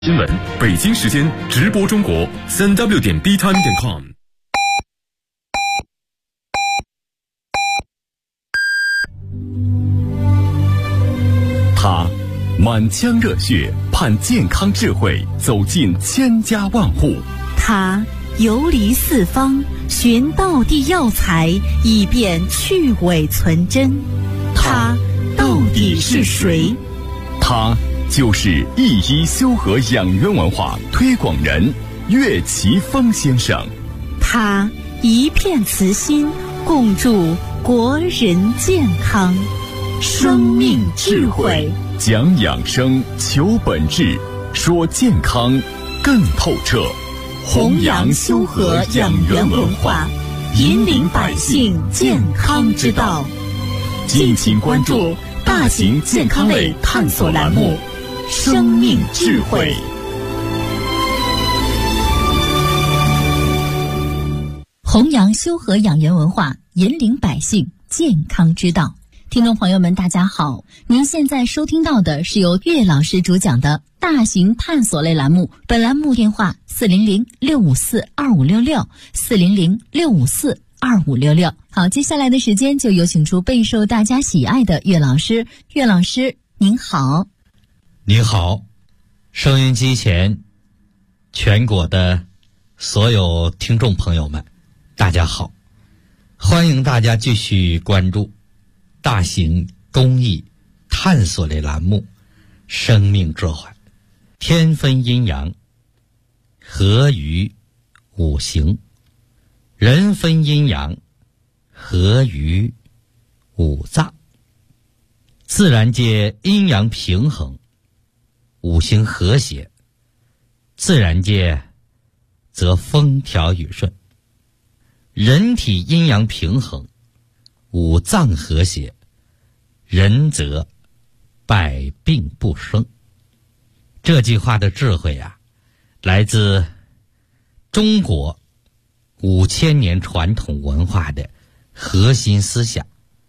新闻，北京时间直播中国3w.btime.com。他满腔热血盼健康智慧走进千家万户， 他游离四方寻道地药材以便去伪存真，他到底是谁？ 他就是一一修和养元文化推广人岳奇峰先生。 他一片慈心共筑国人健康，生命智慧， 讲养生求本质，说健康更透彻， 弘扬修和养元文化，引领百姓健康之道。 敬请关注大型健康类探索栏目生命智慧。 弘扬修和养元文化，引领百姓健康之道。听众朋友们大家好，您现在收听到的是由岳老师主讲的大型探索类栏目，本栏目电话400-654-2566 400-654-2566。好，接下来的时间就有请出备受大家喜爱的岳老师。岳老师您好。 您好，收音机前全国的所有听众朋友们大家好，欢迎大家继续关注大型公益探索类栏目生命智慧。天分阴阳，合于五行；人分阴阳，合于五脏。自然界阴阳平衡，五行和谐，自然界则风调雨顺；人体阴阳平衡，五脏和谐，人则百病不生。这句话的智慧啊，来自中国5000年传统文化的核心思想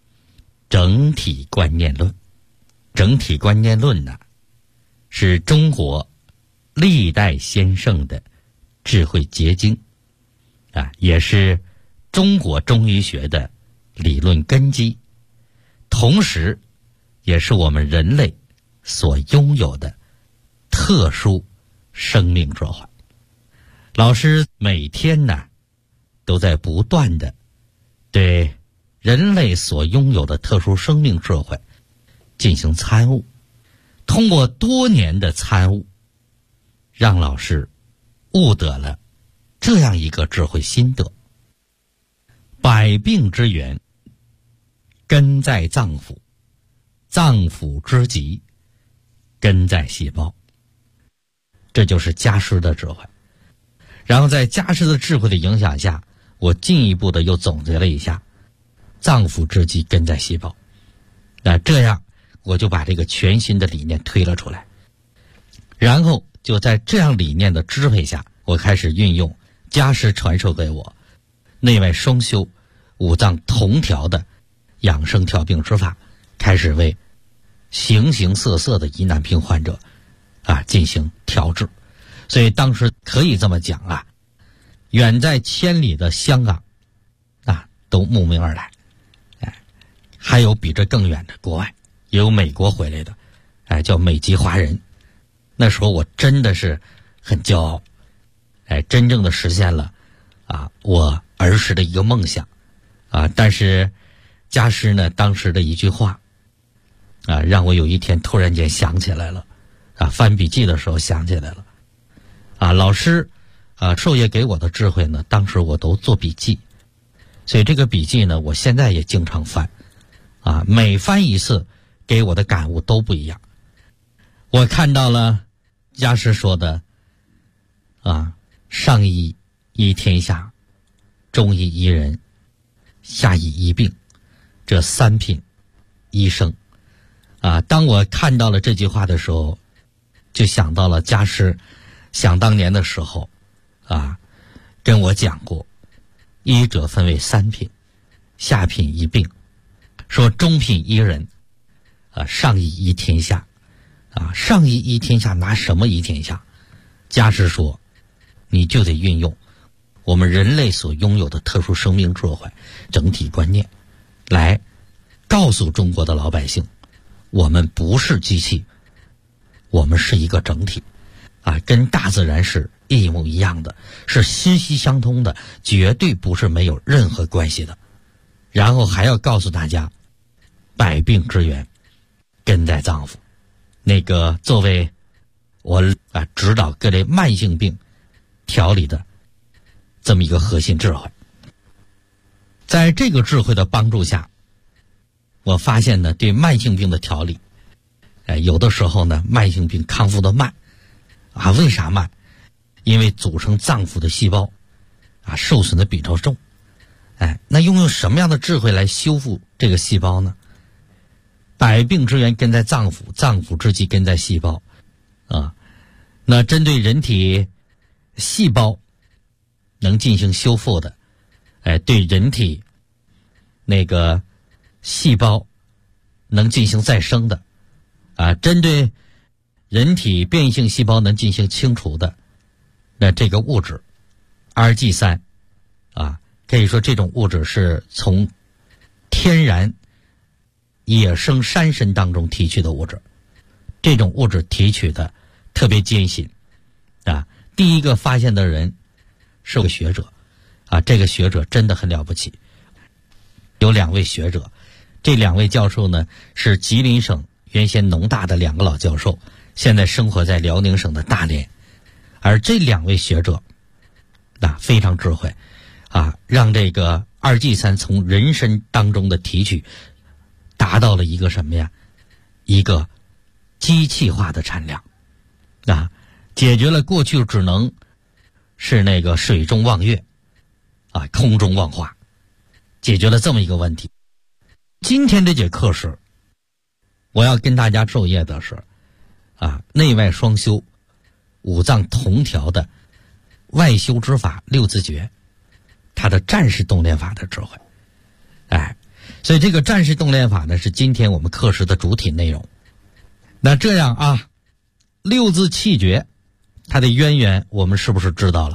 ——整体观念论。整体观念论呢，是中国历代先圣的智慧结晶也是中国中医学的理论根基，同时也是我们人类所拥有的特殊生命智慧。老师每天呢都在不断的对人类所拥有的特殊生命智慧进行参悟，通过多年的参悟，让老师悟得了这样一个智慧心得：百病之源根在脏腑，脏腑之疾根在细胞。这就是家师的智慧。然后在家师的智慧的影响下，我进一步的又总结了一下，脏腑之疾根在细胞。这样我就把这个全新的理念推了出来，然后就在这样理念的支配下，我开始运用家师传授给我内外双修、五脏同调的养生调病之法，开始为形形色色的疑难病患者进行调治。所以当时可以这么讲远在千里的香港都慕名而来，还有比这更远的国外，也有美国回来的叫美籍华人。那时候我真的是很骄傲，真正的实现了我儿时的一个梦想但是家师呢当时的一句话让我有一天突然间想起来了翻笔记的时候想起来了老师授业给我的智慧呢，当时我都做笔记，所以这个笔记呢我现在也经常翻每翻一次给我的感悟都不一样。我看到了家师说的上医医天下，中医医人，下医医病，这三品医生当我看到了这句话的时候，就想到了家师想当年的时候跟我讲过，医者分为三品，下品医病，说中品医人上医医天下上医医天下，拿什么医天下假使说你就得运用我们人类所拥有的特殊生命智慧整体观念来告诉中国的老百姓，我们不是机器，我们是一个整体啊，跟大自然是一模一样的，是息息相通的，绝对不是没有任何关系的。然后还要告诉大家，百病之源根在脏腑。那个作为我指导各类慢性病调理的这么一个核心智慧，在这个智慧的帮助下，我发现呢，对慢性病的调理，有的时候呢，慢性病康复的慢啊，为啥慢？因为组成脏腑的细胞啊，受损的比较重。那用什么样的智慧来修复这个细胞呢？百病之源根在脏腑，脏腑之基根在细胞啊。那针对人体细胞能进行修复的，对人体那个细胞能进行再生的啊，针对人体变异性细胞能进行清除的，那这个物质 RG3 啊，可以说这种物质是从天然野生山参当中提取的物质，这种物质提取的特别艰辛啊。第一个发现的人是个学者啊，这个学者真的很了不起。有2位学者，这2位教授呢是吉林省原先农大的2个老教授，现在生活在辽宁省的大连。而这2位学者非常智慧啊，让这个2G3从人参当中的提取达到了一个什么呀？一个机器化的产量啊，解决了过去只能是那个水中望月啊，空中望花，解决了这么一个问题。今天这节课时，我要跟大家授业的是内外双修、五脏同调的外修之法六字诀，它的战士动练法的智慧。所以这个战士动练法呢，是今天我们课时的主体内容。那这样啊，六字气诀它的渊源我们是不是知道了？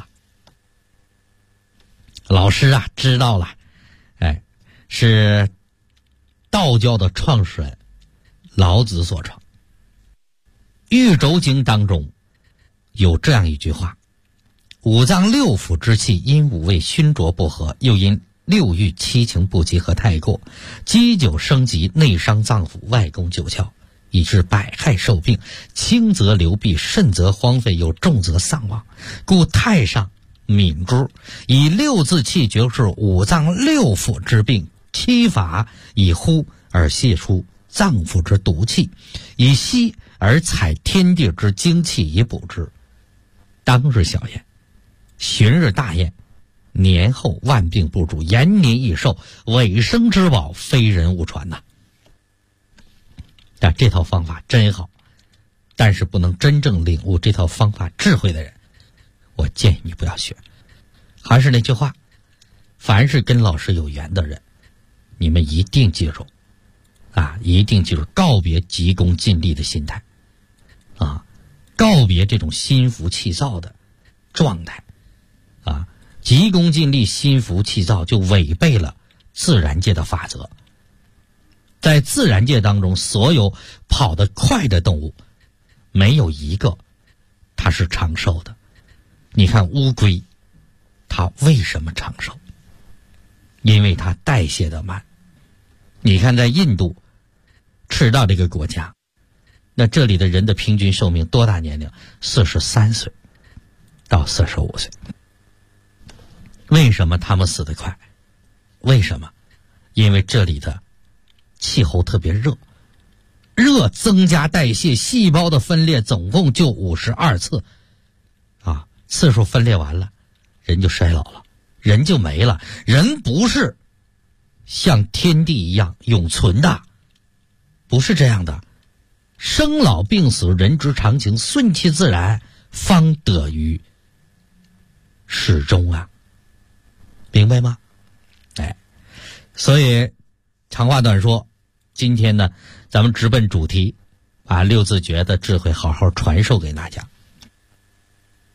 老师知道了，是道教的创始人老子所成。玉轴经当中有这样一句话：五脏六腑之气因五味熏浊不和，又因六欲七情不及和太过，积久生疾，内伤脏腑，外攻九窍，以致百害受病，轻则流弊，甚则荒废，有重则丧亡。故太上敏之，以六字气诀是五脏六腑之病，七法以呼而泄出脏腑之毒气，以息而采天地之精气以补之。当日小宴，旬日大宴，年后万病不主，延年益寿，尾生之宝，非人勿传呐。但这套方法真好，但是不能真正领悟这套方法智慧的人，我建议你不要学。还是那句话，凡是跟老师有缘的人，你们一定记住一定记住告别急功近利的心态告别这种心浮气躁的状态急功近利、心浮气躁就违背了自然界的法则。在自然界当中，所有跑得快的动物，没有一个它是长寿的。你看乌龟，它为什么长寿？因为它代谢的慢。你看在印度赤道这个国家，那这里的人的平均寿命多大年龄？43岁到45岁。为什么他们死得快？为什么？因为这里的气候特别热，热增加代谢，细胞的分裂总共就52次次数分裂完了，人就衰老了，人就没了。人不是像天地一样永存的，不是这样的。生老病死，人之常情，顺其自然，方得于始终明白吗？所以长话短说，今天呢，咱们直奔主题，把六字诀的智慧好好传授给大家。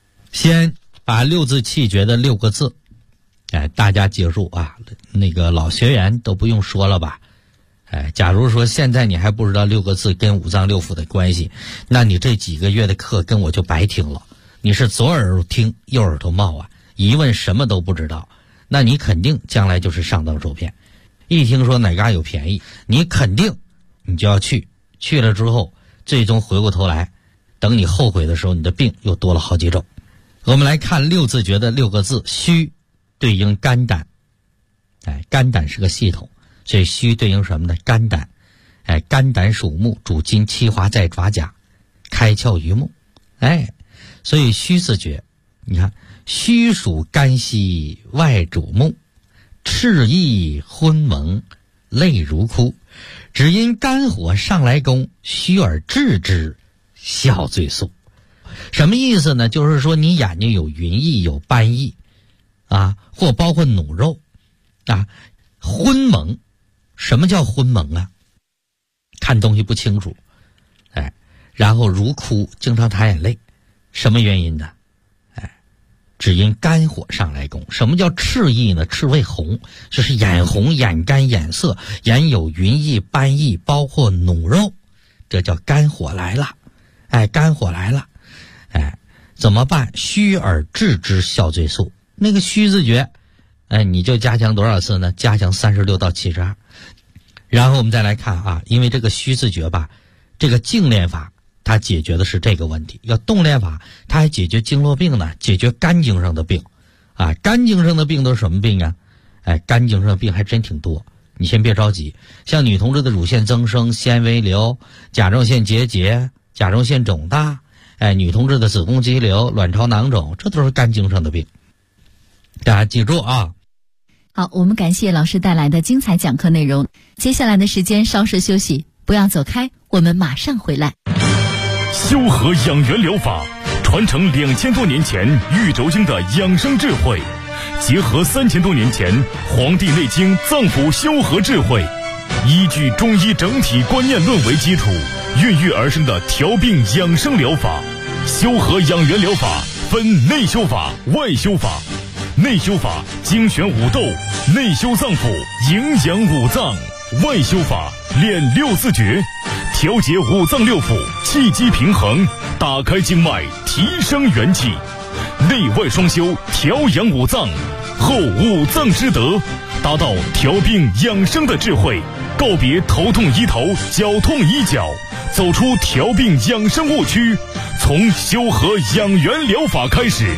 先把六字气诀的6个字，大家记住啊，那个老学员都不用说了吧。假如说现在你还不知道6个字跟五脏六腑的关系，那你这几个月的课跟我就白听了。你是左耳朵听右耳朵冒啊，一问什么都不知道，那你肯定将来就是上当受骗。一听说哪嘎有便宜，你肯定你就要去了之后，最终回过头来，等你后悔的时候，你的病又多了好几种。我们来看六字诀的6个字，虚对应肝胆。肝胆是个系统，所以虚对应什么呢？肝胆。肝胆属木，主筋，气华在爪甲，开窍于目。所以虚字诀，你看，虚属肝息，外主目，赤意昏蒙，泪如哭，只因肝火上来攻，虚而治之，效最速。什么意思呢？就是说你眼睛有云翳，有斑翳啊，或包括努肉啊，昏蒙。什么叫昏蒙啊？看东西不清楚，然后如哭，经常淌眼泪。什么原因呢？只因肝火上来攻。什么叫赤意呢？赤为红，就是眼红、眼干、眼涩，眼有云翳、斑翳，包括努肉，这叫肝火来了。肝火来了，怎么办？虚而治之，效最速。那个虚字诀，你就加强多少次呢？加强36到72。然后我们再来看啊，因为这个虚字诀吧，这个静练法它解决的是这个问题，要动练法它还解决经络病呢，解决肝经上的病啊。肝经上的病都是什么病啊？肝经上的病还真挺多。你先别着急，像女同志的乳腺增生、纤维瘤、甲状腺结节、甲状腺肿大，女同志的子宫肌瘤、卵巢囊肿，这都是肝经上的病。大家记住啊。 好，我们感谢老师带来的精彩讲课内容。接下来的时间稍事休息，不要走开，我们马上回来。 修和养元疗法传承2000多年前玉轴经的养生智慧，结合3000多年前《黄帝内经》脏腑修和智慧，依据中医整体观念论为基础，孕育而生的调病养生疗法。修和养元疗法分内修法、外修法。内修法精选五斗，内修脏腑，营养五脏；外修法练6字诀，调节五脏六腑，气机平衡，打开经脉，提升元气。内外双修，调养五脏，后五脏之德，达到调病养生的智慧。告别头痛医头，脚痛医脚，走出调病养生误区，从修和养元疗法开始。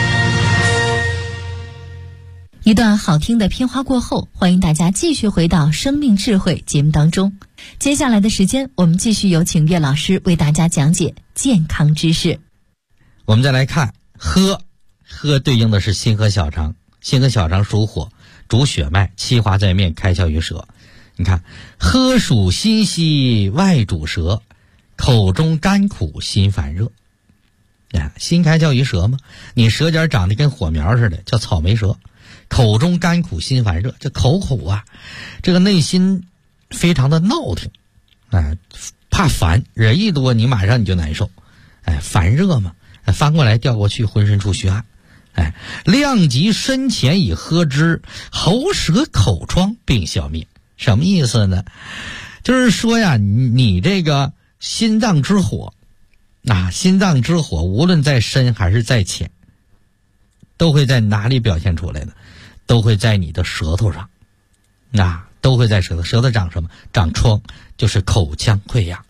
一段好听的片花过后，欢迎大家继续回到生命智慧节目当中。接下来的时间，我们继续有请岳老师为大家讲解健康知识。 我们再来看喝对应的是心和小肠，心和小肠属火，主血脉，气华在面，开窍于舌。你看，喝属心息，外主舌，口中甘苦，心烦热。心开窍于舌嘛，你舌尖长得跟火苗似的，叫草莓舌。口中甘苦，心烦热，这口苦啊，这个内心非常的闹挺，怕烦，人一多你马上你就难受，烦热嘛，翻过来调过去，浑身出虚汗，量及身前以喝之，喉舌口疮并消灭。什么意思呢？就是说呀，你这个心脏之火，心脏之火无论在深还是在浅，都会在哪里表现出来的？都会在你的舌头上，都会在舌头。舌头长什么？长疮，就是口腔溃疡。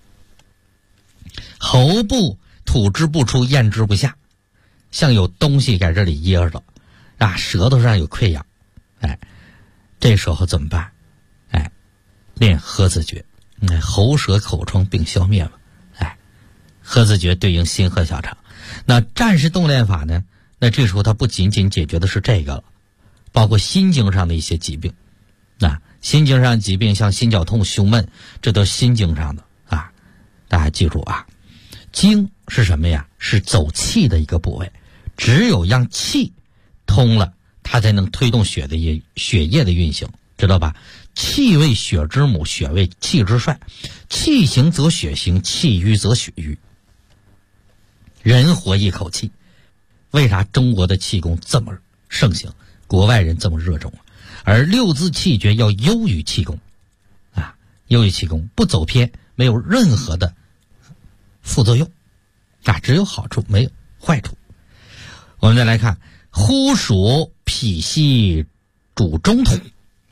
喉部吐之不出，咽之不下，像有东西在这里噎着，舌头上有溃疡，这时候怎么办？练喝字诀，喉舌口疮并消灭嘛。喝字诀对应心和小肠。那战士动练法呢？那这时候它不仅仅解决的是这个了，包括心经上的一些疾病。心经上的疾病像心绞痛、胸闷，这都是心经上的啊。大家记住啊，经是什么呀？是走气的一个部位，只有让气通了，它才能推动血液的运行，知道吧？气为血之母，血为气之帅，气行则血行，气瘀则血瘀。人活一口气， 为啥中国的气功这么盛行，国外人这么热衷？而六字气诀要优于气功啊，优于气功，不走偏，没有任何的副作用啊，只有好处没有坏处。我们再来看呼属脾系主中土，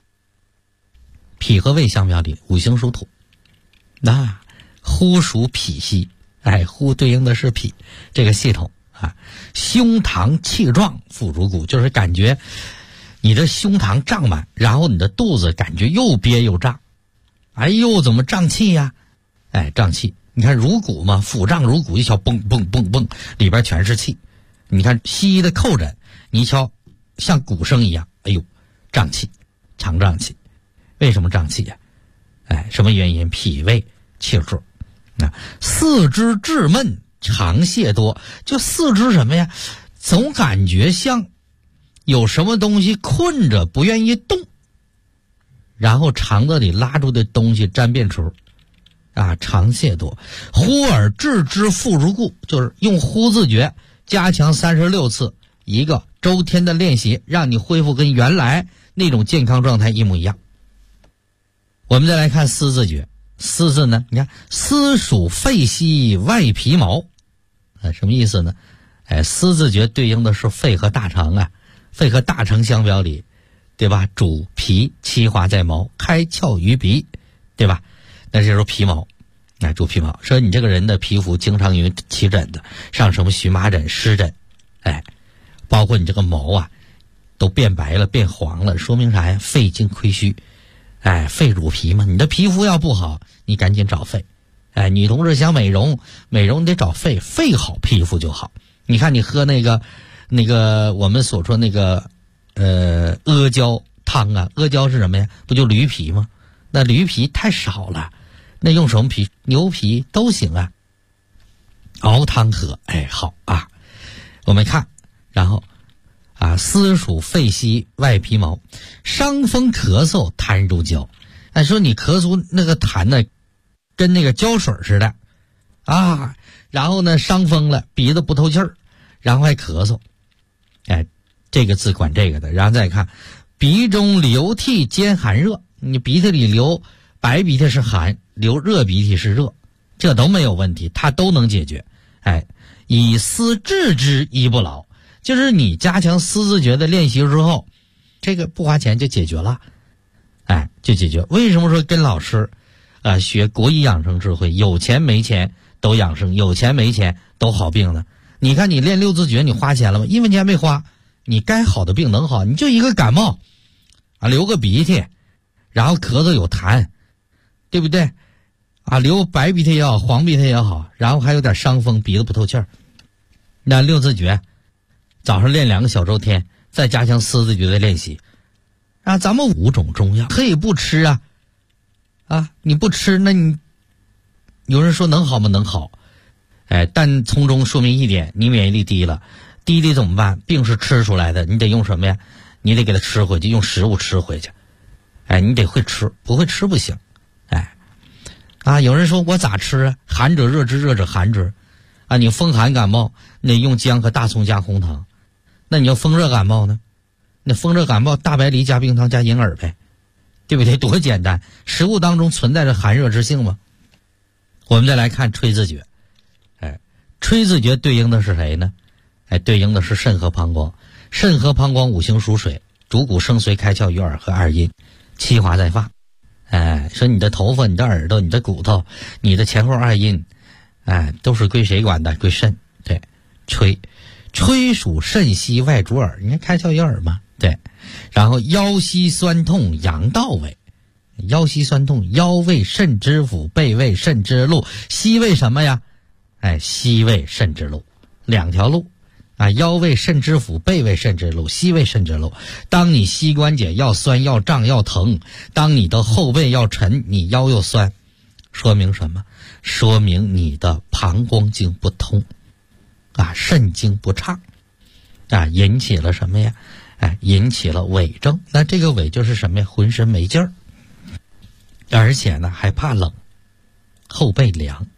脾和胃相表里，五行属土，那呼属脾系，呼对应的是脾这个系统啊。胸膛气壮，腹主骨，就是感觉你的胸膛胀满，然后你的肚子感觉又憋又胀，哎呦，怎么胀气呀？胀气。你看如骨嘛，腹胀如骨，一瞧蹦蹦蹦蹦，里边全是气。你看西医的叩诊，你瞧像鼓声一样，哎呦，胀气，常胀气。为什么胀气呀？什么原因？脾胃气数。四肢滞闷，肠泄多，就四肢什么呀？总感觉像有什么东西困着，不愿意动，然后肠子里拉住的东西沾便出啊，肠泄多。呼而置之腹如故，就是用呼字诀加强36次，一个周天的练习，让你恢复跟原来那种健康状态一模一样。我们再来看思字诀，思字呢，你看思属肺系外皮毛，什么意思呢？思字诀对应的是肺和大肠啊，肺和大肠相表里，对吧？主皮，气化在毛，开窍于鼻，对吧？那就是皮毛，主皮毛。说你这个人的皮肤经常有起疹子，上什么荨麻疹、湿疹，包括你这个毛啊都变白了、变黄了，说明啥呀？肺经亏虚。肺主皮嘛，你的皮肤要不好，你赶紧找肺。女同志想美容，美容得找肺，肺好皮肤就好。你看你喝那个我们所说那个阿胶汤啊，阿胶是什么呀？不就驴皮吗？那驴皮太少了，那用什么皮？牛皮都行啊，熬汤喝，好啊。我们看，然后思属肺系外皮毛，伤风咳嗽痰如胶。说你咳嗽那个痰呢，跟那个胶水似的啊，然后呢伤风了，鼻子不透气儿，然后还咳嗽。这个字管这个的。然后再看鼻中流涕兼寒热，你鼻涕里流白鼻涕是寒，流热鼻涕是热，这都没有问题，它都能解决。以思治之医不老，就是你加强思字诀的练习之后，这个不花钱就解决了，就解决。为什么说跟老师学国医养生智慧，有钱没钱都养生，有钱没钱都好病呢？你看你练六字诀，你花钱了吗？1分钱没花，你该好的病能好，你就一个感冒流个鼻涕，然后咳嗽有痰，对不对？流白鼻涕也好，黄鼻涕也好，然后还有点伤风，鼻子不透气儿。那六字诀早上练2个小周天，再加强思字诀的练习咱们5种中药可以不吃你不吃，那你有人说能好吗？能好，但从中说明一点，你免疫力低了，低怎么办？病是吃出来的，你得用什么呀？你得给它吃回去，用食物吃回去。你得会吃，不会吃不行。有人说我咋吃啊？寒者热之，热者寒之。你风寒感冒，那用姜和大葱加红糖。那你要风热感冒呢？那风热感冒大白梨加冰糖加银耳呗，对不对？多简单！食物当中存在着寒热之性吗？我们再来看吹字诀。吹字诀对应的是谁呢？对应的是肾和膀胱。肾和膀胱五行属水，主骨生髓开窍于耳和二阴，气化在发。说你的头发、你的耳朵、你的骨头、你的前后二阴，都是归谁管的？归肾。对，吹属肾系外主耳，你看开窍于耳嘛。对，然后腰膝酸痛阳道尾，腰膝酸痛，腰位肾之府，背位肾之路，膝位什么呀？膝位肾之路，2条路腰位肾之府，背位肾之路，膝位肾之路。当你膝关节要酸要胀要疼，当你的后背要沉，你腰又酸，说明什么？说明你的膀胱经不通肾经不畅引起了什么呀？引起了痿症。那这个痿就是什么呀？浑身没劲儿，而且呢还怕冷，后背凉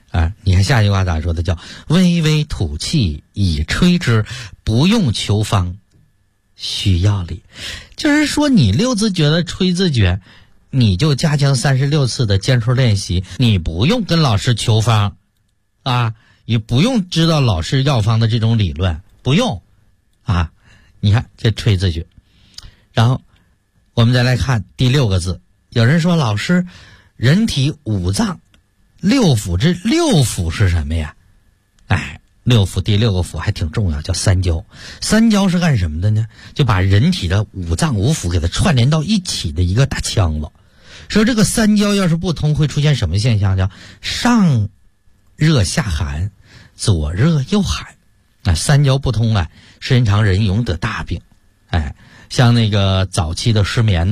你看下句话咋说的？叫微微吐气以吹之，不用求方，需要力。就是说你六字诀的吹字诀，你就加强36次的坚持练习，你不用跟老师求方也不用知道老师药方的这种理论，不用你看这吹字诀。然后我们再来看第6个字。有人说老师，人体5脏6腑，这6腑是什么呀？6腑第6个腑还挺重要，叫三焦。三焦是干什么的呢？就把人体的5脏5腑给它串联到一起的一个大腔子。说这个三焦要是不通，会出现什么现象？叫上热下寒，左热右寒。三焦不通时间长人容易得大病。像那个早期的失眠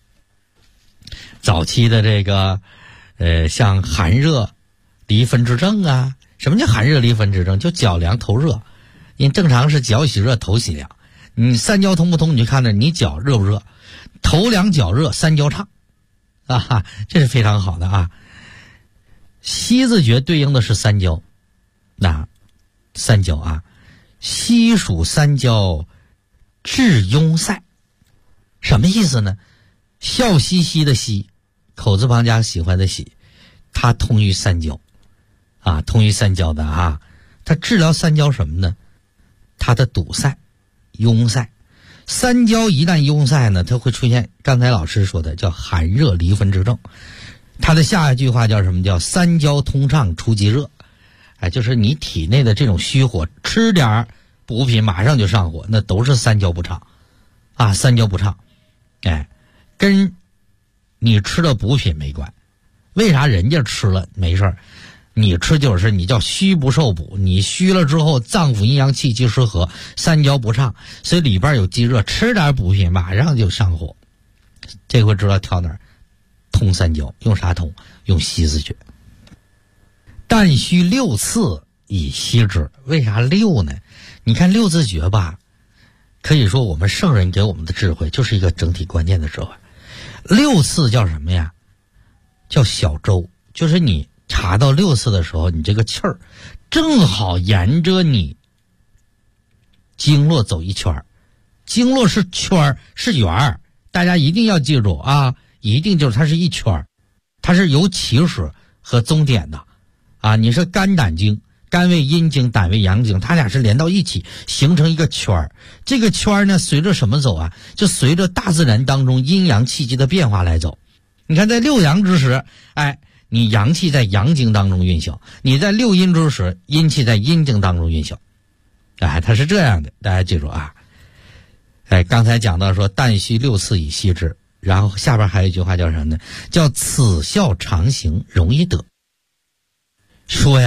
早期的这个像寒热离分之症什么叫寒热离分之症？就脚凉头热，因为正常是脚喜热头喜凉，你三焦通不通，你就看着你脚热不热，头凉脚热三焦畅这是非常好的西字诀对应的是三焦，三焦西属三焦治壅塞，什么意思呢？笑嘻嘻的嘻，口字旁加喜欢的喜，它通于三焦通于三焦的它治疗三焦什么呢？它的堵塞壅塞。三焦一旦壅塞呢，它会出现刚才老师说的叫寒热离分之症。它的下一句话叫什么？叫三焦通畅出即热。就是你体内的这种虚火，吃点补品马上就上火，那都是三焦不畅三焦不畅跟你吃的补品没关。为啥人家吃了没事儿，你吃就是你叫虚不受补，你虚了之后脏腑阴阳气机失和，三焦不畅，所以里边有积热，吃点补品马上就上火。这回知道挑哪儿通三焦，用啥通？用西字诀。但须6次以息之。为啥6呢？你看6字诀可以说我们圣人给我们的智慧就是一个整体观念的智慧。6次叫什么呀？叫小周，就是你查到6次的时候，你这个气儿正好沿着你经络走一圈。经络是圈是圆，大家一定要记住一定就是它是一圈，它是有起始和终点的你是肝胆经，肝为阴经，胆为阳经，它俩是连到一起形成一个圈。这个圈呢随着什么走就随着大自然当中阴阳气机的变化来走。你看在6阳之时你阳气在阳经当中运行，你在6阴之时阴气在阴经当中运行它是这样的，大家记住刚才讲到说但须6次以息之，然后下边还有一句话叫什么呢？叫此效常行容易得。说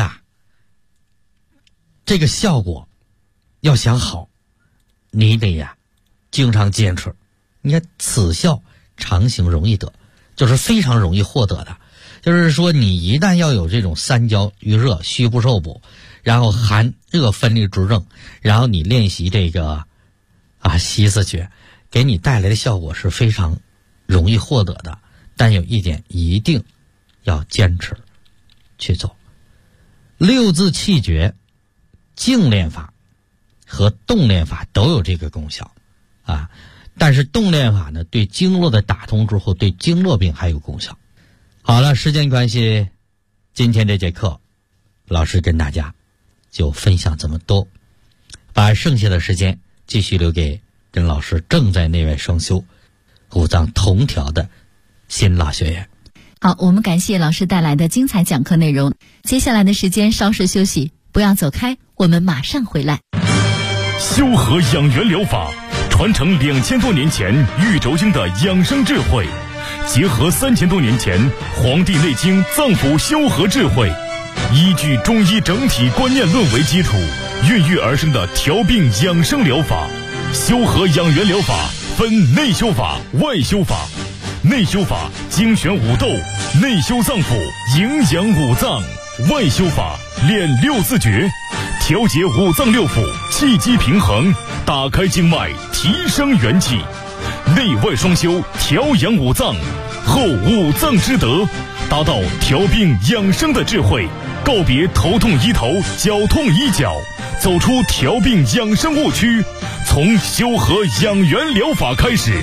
这个效果要想好，你得经常坚持。你看此效常行容易得，就是非常容易获得的。就是说你一旦要有这种三焦郁热虚不受补，然后寒热分离之症，然后你练习这个西字诀，给你带来的效果是非常容易获得的。但有一点一定要坚持去走。6字气诀静练法和动练法都有这个功效但是动练法呢，对经络的打通之后，对经络病还有功效。好了，时间关系，今天这节课老师跟大家就分享这么多，把剩下的时间继续留给跟老师正在内外双修五脏同调的新老学员。 好，我们感谢老师带来的精彩讲课内容。接下来的时间稍事休息，不要走开，我们马上回来。 修和养元疗法传承2000多年前玉轴经的养生智慧，结合3000多年前《黄帝内经》脏腑修和智慧，依据中医整体观念论为基础，孕育而生的调病养生疗法。修和养元疗法分内修法、外修法。内修法精选五斗，内修脏腑，营养五脏；外修法练6字诀，调节五脏六腑，气机平衡，打开经脉，提升元气。内外双修，调养五脏，后五脏之德，达到调病养生的智慧。 告别头痛医头、脚痛医脚，走出调病养生误区，从修和养元疗法开始。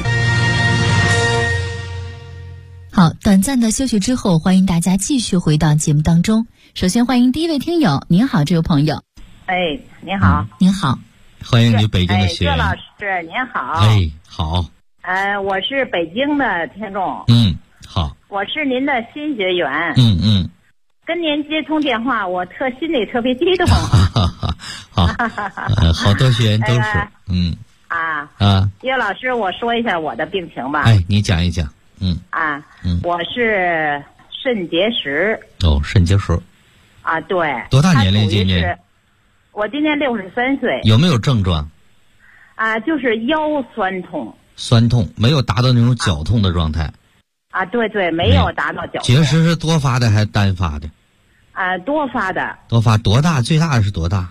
好，短暂的休息之后，欢迎大家继续回到节目当中。首先欢迎第一位听友，您好，这位朋友。 哎，您好， 您好， 欢迎你北京的学员。 岳老师您好。 哎，好。 我是北京的听众。 好。 我是您的新学员。跟您接通电话，我心里特别激动。 好，好多学员都是。 岳老师，我说一下我的病情吧。 哎，你讲一讲。 我是肾结石。 肾结石。 对。 多大年龄今年？ 我今年63岁。 有没有症状？ 就是腰酸痛。 酸痛，没有达到那种绞痛的状态。 对，没有达到绞痛。 结石是多发的还是单发的？ 多发的。 多发多大？最大的是多大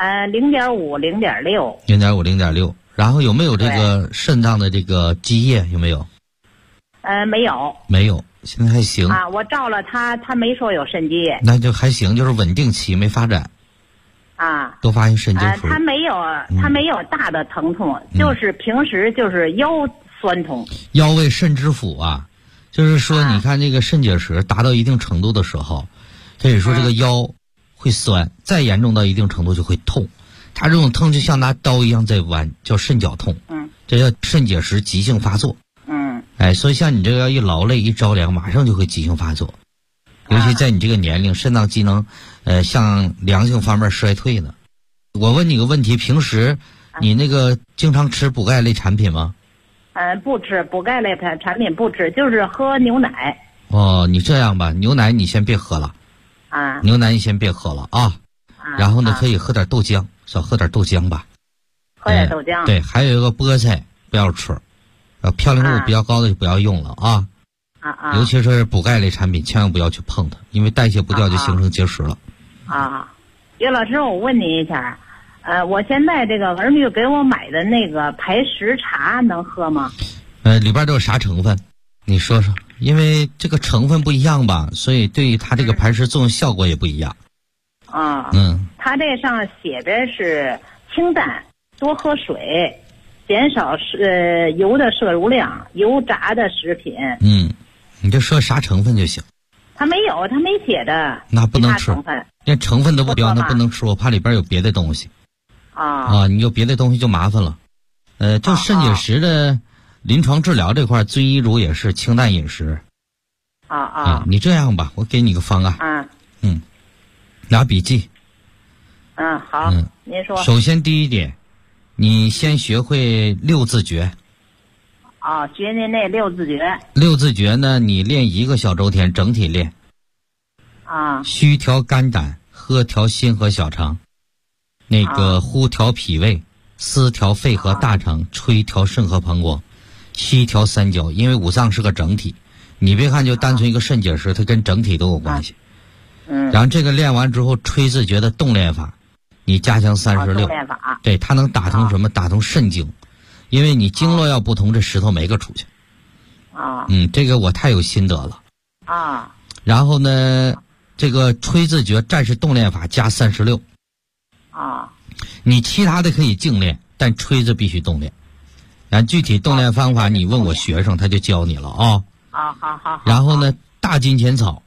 ？0.5、0.6。 0.5、0.6。然后有没有这个肾脏的这个积液？有没有？ 没有。 没有，现在还行。 我照了他没说有肾积液。 那就还行，就是稳定期没发展。多发现肾结石。 他没有大的疼痛，就是平时就是腰酸痛。 腰为肾之府啊，就是说你看这个肾结石达到一定程度的时候，可以说这个腰会酸，再严重到一定程度就会痛。它这种痛就像拿刀一样在剜，叫肾绞痛。这叫肾结石急性发作。所以像你这个一劳累一着凉，马上就会急性发作。尤其在你这个年龄，肾脏机能向良性方面衰退呢。我问你个问题，平时你那个经常吃补钙类产品吗？ 不吃补钙类产品，不吃，就是喝牛奶。 你这样吧，牛奶你先别喝了。牛奶你先别喝了啊。然后呢，可以喝点豆浆，少喝点豆浆吧。 喝点豆浆。 对，还有一个菠菜不要吃，嘌呤度比较高的就不要用了啊。尤其是补钙类产品，千万不要去碰它，因为代谢不掉就形成结石了。 岳老师，我问您一下，我现在这个儿女给我买的那个排石茶能喝吗？ 里边都有啥成分？你说说，因为这个成分不一样吧，所以对于它这个排石作用效果也不一样。 它这上写着是清淡，多喝水，减少油的摄入量，油炸的食品。你就说啥成分就行。他没写的。 那不能吃，连成分都不标，那不能吃，我怕里边有别的东西。你有别的东西就麻烦了。就肾结石的临床治疗这块，遵医嘱也是清淡饮食。你这样吧，我给你个方案。拿笔记。 好。您说。 首先第一点，你先学会6字诀。 学您那6字诀。 6字诀呢，你练1个小周天，整体练。虚调肝胆，喝调心和小肠，那个呼调脾胃，思调肺和大肠，吹调肾和膀胱，吸调三焦。因为五脏是个整体，你别看就单纯一个肾结石，它跟整体都有关系。然后这个练完之后，吹字诀的动练法，你加强36。 动练法。 对，它能打通什么？打通肾经。因为你经络要不通，这石头没个出去。这个我太有心得了。然后呢，这个吹字诀战士动练法加36。你其他的可以静练，但吹字必须动练。然后具体动练方法，你问我学生，他就教你了啊。 好。 然后呢，大金钱草。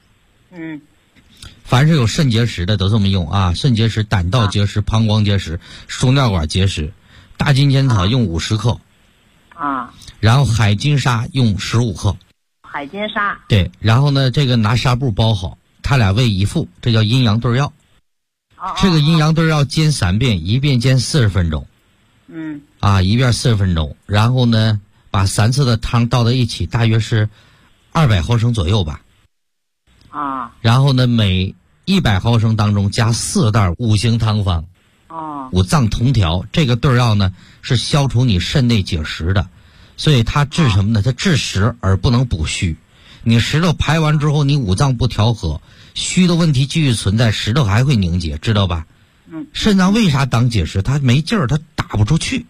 凡是有肾结石的都这么用啊，肾结石、胆道结石、膀胱结石、输尿管结石。大金钱草用50克。然后海金沙用15克。 海金沙。 对，然后呢，这个拿纱布包好，它俩为一副，这叫阴阳对药。这个阴阳对药煎3遍，一遍煎40分钟。一遍40分钟，然后呢，把3次的汤倒在一起，大约是200毫升左右吧。然后呢，每100毫升当中加4袋5行汤方。五脏同调，这个对药呢是消除你肾内结石的，所以它治什么呢？它治实而不能补虚。你石头排完之后，你五脏不调和，虚的问题继续存在，石头还会凝结，知道吧？肾脏为啥当结石？它没劲儿，它打不出去。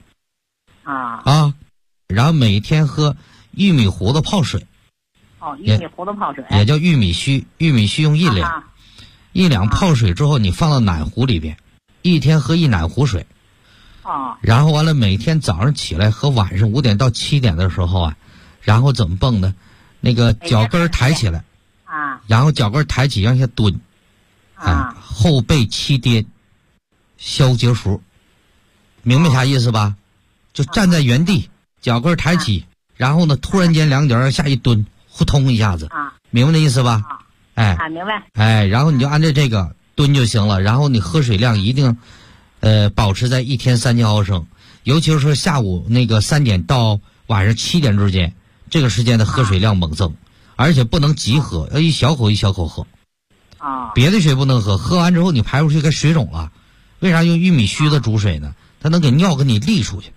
然后每天喝玉米糊的泡水。 玉米糊的泡水。 也叫玉米须，玉米须用1两。 1两泡水之后，你放到暖壶里边，1天喝1暖壶水。然后完了，每天早上起来和晚上5点到7点的时候啊，然后怎么蹦呢？那个脚跟抬起来，然后脚跟抬起让下蹲，后背7颠，消结熟，明白啥意思吧？就站在原地，脚跟抬起，然后呢，突然间2脚下一蹲，呼通一下子，明白那意思吧？ 明白。 然后你就按照这个蹲就行了，然后你喝水量一定。保持在1天3000毫升，尤其是说下午那个3点到晚上7点之间，这个时间的喝水量猛增，而且不能急喝，要一小口一小口喝。别的水不能喝，喝完之后你排出去该水肿了。为啥用玉米须子煮水呢？它能给尿给你沥出去。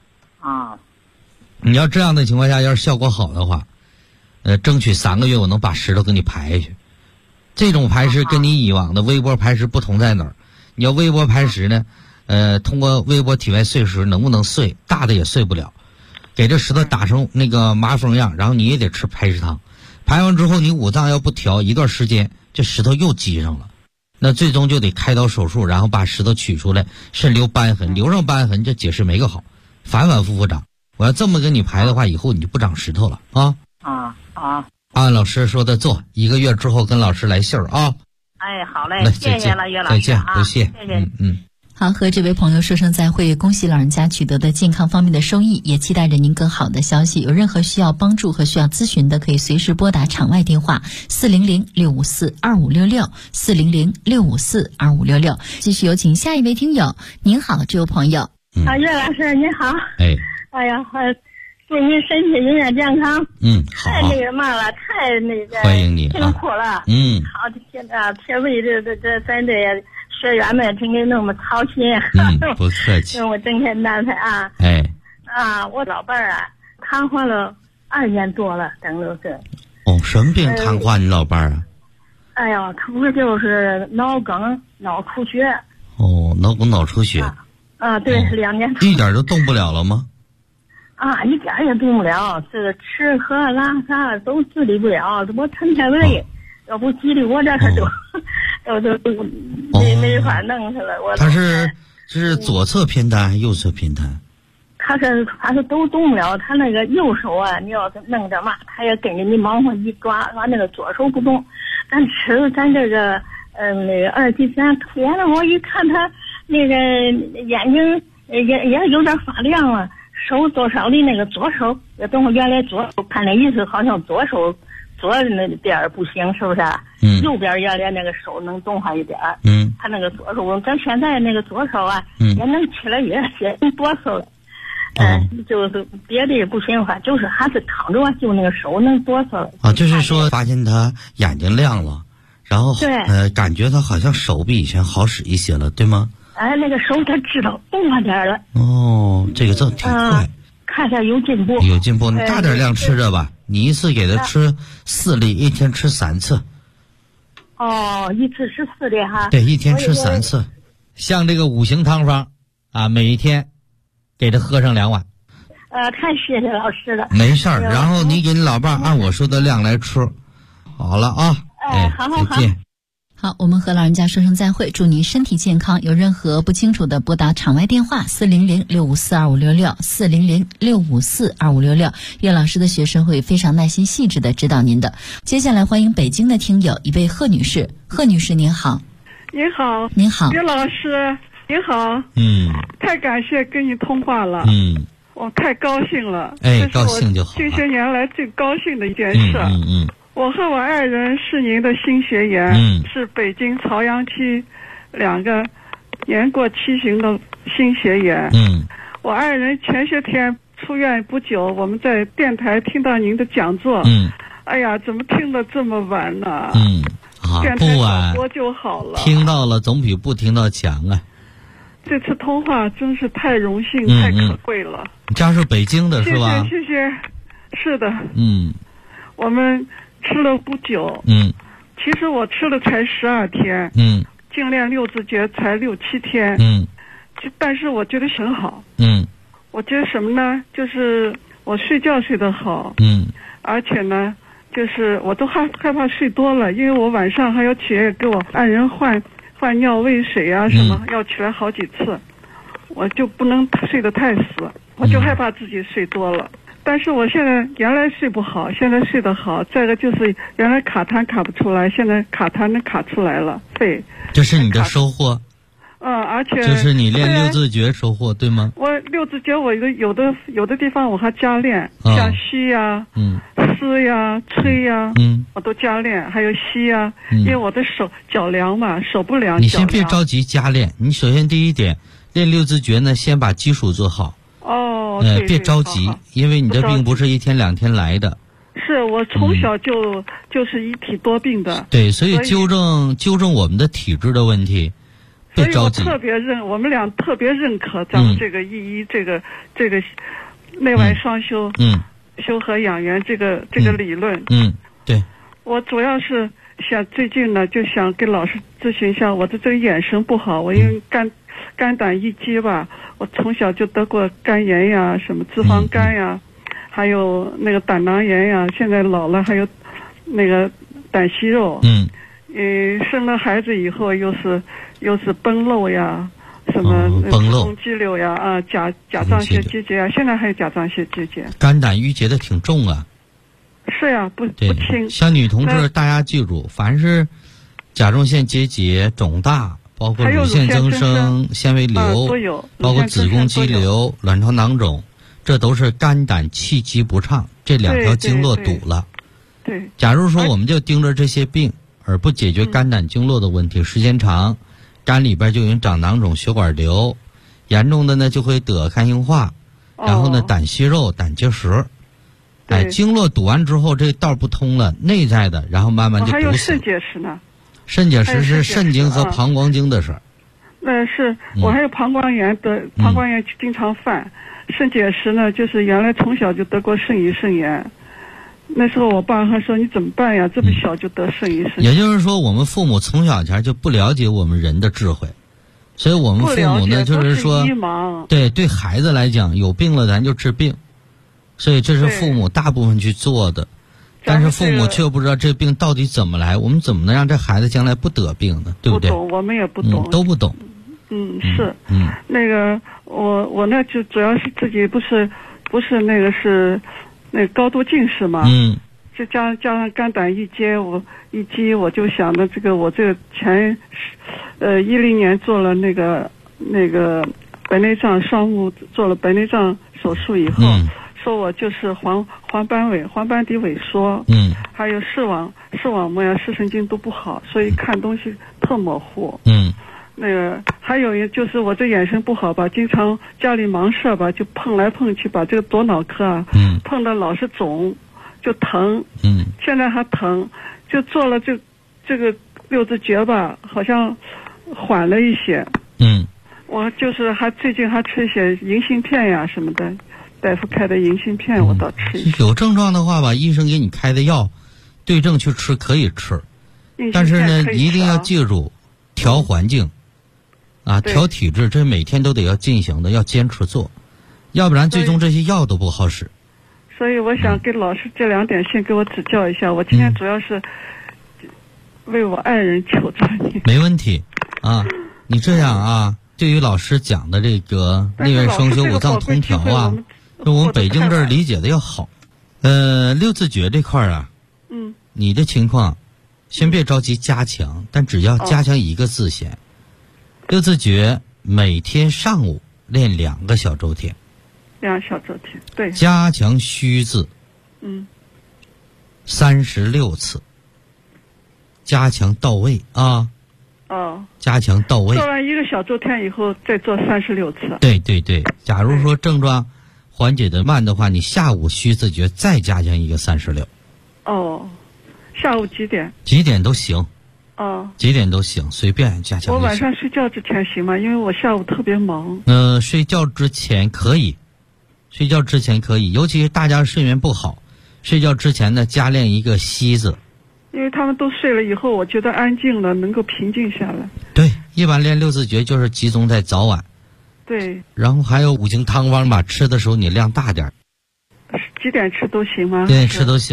你要这样的情况下，要是效果好的话，争取3个月我能把石头给你排下去。这种排石跟你以往的微波排石不同在哪儿？你要微波排石呢，通过微波体外碎石能不能碎？大的也碎不了。给这石头打成那个麻风样，然后你也得吃排石汤。排完之后，你五脏要不调，一段时间这石头又积上了，那最终就得开刀手术，然后把石头取出来，甚留瘢痕，留上瘢痕，这解释没个好，反反复复长。我要这么跟你排的话，以后你就不长石头了啊！按老师说的做，1个月之后跟老师来信儿啊。 好嘞，谢谢了，岳老师， 再见，不谢， 谢谢。 好，和这位朋友说声再会，恭喜老人家取得的健康方面的收益，也期待着您更好的消息。有任何需要帮助和需要咨询的，可以随时拨打场外电话400-654-2566，400-654-2566。继续有请下一位听友。您好，这位朋友。 岳老师您好。哎呀，祝您身体永远健康。 好。 太那个嘛了，太那个。 欢迎你辛苦了。好的天啊，别为这咱这学员们真给那么操心。 不客气。 我整天难排啊。我老伴儿瘫痪了2年多了，等都是。 什么病瘫痪你老伴儿啊？ 哎呀，他不就是脑梗、脑出血。 脑梗、脑出血。 对，2年多。 一点都动不了了吗？ 一点也动不了，这个吃喝拉撒都自理不了，我成天累，要不激励我这都没法弄去了。 他是左侧偏瘫还是右侧偏瘫？ 他是都动不了，他那个右手你要是弄点嘛，他也跟着你往上一抓，完那个左手不动。咱这个那个二级三，突然我一看他那个眼睛也有点发亮了。手多少的那个左手也跟我原来左手看那意思，好像左那边不行，是不是？右边原来那个手能动上一点。他那个左手，咱现在那个左手也能起来，也哆嗦了。就是别的也不行话，就是还是躺着就那个手能哆嗦了。 就是说发现他眼睛亮了，然后感觉他好像手比以前好使一些了，对吗？ 那个手他知道动了点了。 这个挺快。 看着有进步。 有进步，你大点量吃着吧。你一次给他吃4粒，1天吃3次。 一次吃4粒哈。 对，1天吃3次。像这个5行汤方每一天给他喝上2碗。 太谢谢老师了。 没事儿，然后你给你老伴按我说的量来吃。好了啊。 好。 再见。 好，我们和老人家说声再会，祝您身体健康。有任何不清楚的，拨打场外电话400-654-2566，400-654-2566。岳老师的学生会非常耐心细致的指导您的。接下来欢迎北京的听友，一位贺女士。贺女士您好。 您好。 您好。 岳老师您好。太感谢跟你通话了。我太高兴了。 高兴就好。 这些年来最高兴的一件事。我和我爱人是您的新学员，是北京朝阳区2个年过7旬的新学员。我爱人前些天出院不久，我们在电台听到您的讲座。哎呀，怎么听得这么晚呢？电台广播就好了。 听到了总比不听到强啊。 这次通话真是太荣幸，太可贵了。 你家是北京的是吧？ 谢谢。是的。我们吃了不久。其实我吃了才12天。净练6字诀才6、7天。但是我觉得很好。我觉得什么呢？就是我睡觉睡得好。而且呢， 就是我都害怕睡多了，因为我晚上还要起来给我爱人换尿喂水啊什么，要起来好几次，我就不能睡得太死，我就害怕自己睡多了。但是我现在原来睡不好，现在睡得好。再一个就是原来卡痰卡不出来，现在卡痰能卡出来了，肺。 这是你的收获。 而且就是你练六字诀收获，对吗？ 我六字诀我有的地方我还加练，像吸呀、撕呀、吹呀，我都加练，还有吸呀，因为我的脚凉嘛，手不凉。 你先别着急加练，你首先第一点练六字诀呢，先把基础做好。别着急，因为你的病不是一天两天来的。 是我从小就是一体多病的。 对，所以纠正我们的体质的问题。别着急。 所以我们俩特别认可咱们这个一这个内外双修，修和养元这个理论。 对。 我主要是想最近呢，就想跟老师咨询一下，我的这个眼神不好，我因为肝胆易激吧，我从小就得过肝炎呀，什么脂肪肝呀，还有那个胆囊炎呀，现在老了还有那个胆息肉。生了孩子以后又是崩漏呀，什么崩漏、 肌瘤呀，甲状腺结节啊，现在还有甲状腺结节。 肝胆郁结的挺重啊。 是呀，不轻。 像女同志，大家记住，凡是甲状腺结节、肿大，包括乳腺增生、纤维瘤，包括子宫肌瘤、卵巢囊肿，这都是肝胆气机不畅，这两条经络堵了。 对。 假如说我们就盯着这些病，而不解决肝胆经络的问题，时间长，肝里边就有长囊肿、血管瘤，严重的呢就会得肝硬化，然后呢胆息肉、胆结石。经络堵完之后，这道不通了，内在的，然后慢慢就堵死。 还有肾结石呢。 肾结石是肾经和膀胱经的事儿。 是我还有膀胱炎膀胱炎经常犯，肾结石呢，就是原来从小就得过肾盂肾炎。那时候我爸还说你怎么办呀？这么小就得肾盂肾炎。 也就是说，我们父母从小前就不了解我们人的智慧，所以我们父母呢，就是说，对孩子来讲，有病了咱就治病，所以这是父母大部分去做的。但是父母却不知道这病到底怎么来，我们怎么能让这孩子将来不得病呢？对不对？ 不懂，我们也不懂， 都不懂。 是。那个我呢就主要是自己不是那个是那个高度近视嘛。就加上肝胆易激，我就想着这个我这个前10年做了那个白内障双目，做了白内障手术以后。说我就是黄斑底萎缩，还有视网膜呀、视神经都不好，所以看东西特模糊。那个还有就是我这眼神不好吧，经常家里忙事吧，就碰来碰去，把这个左脑壳啊，碰的老是肿，就疼。现在还疼，就做了这个六字诀吧，好像缓了一些。我就是最近还吃一些银杏片呀什么的。大夫开的银杏片我倒吃一些。 有症状的话吧，医生给你开的药对症去吃可以吃，但是呢一定要记住调环境调体质，这每天都得要进行的，要坚持做，要不然最终这些药都不好使。 所以我想跟老师这2点先给我指教一下。我今天主要是为我爱人求助你。 没问题你这样对于老师讲的这个内外双修五脏通调就我们北京这儿理解的要好。六字诀这块儿你的情况先别着急加强，但只要加强一个字先。六字诀每天上午练2个小周天。 2小周天，对。 加强虚字36次，加强到位加强到位。 做完1个小周天以后再做36次。 对。假如说症状缓解的慢的话，你下午虚字诀再加强一个36。 下午几点？ 几点都行。几点都行，随便加强。 我晚上睡觉之前行吗？因为我下午特别忙。 睡觉之前可以，尤其是大家睡眠不好，睡觉之前呢加练一个息字。 因为他们都睡了以后，我觉得安静了，能够平静下来。 对，一般练六字诀就是集中在早晚。 对。然后还有五行汤方吧，吃的时候你量大点。 几点吃都行吗？ 几点吃都行。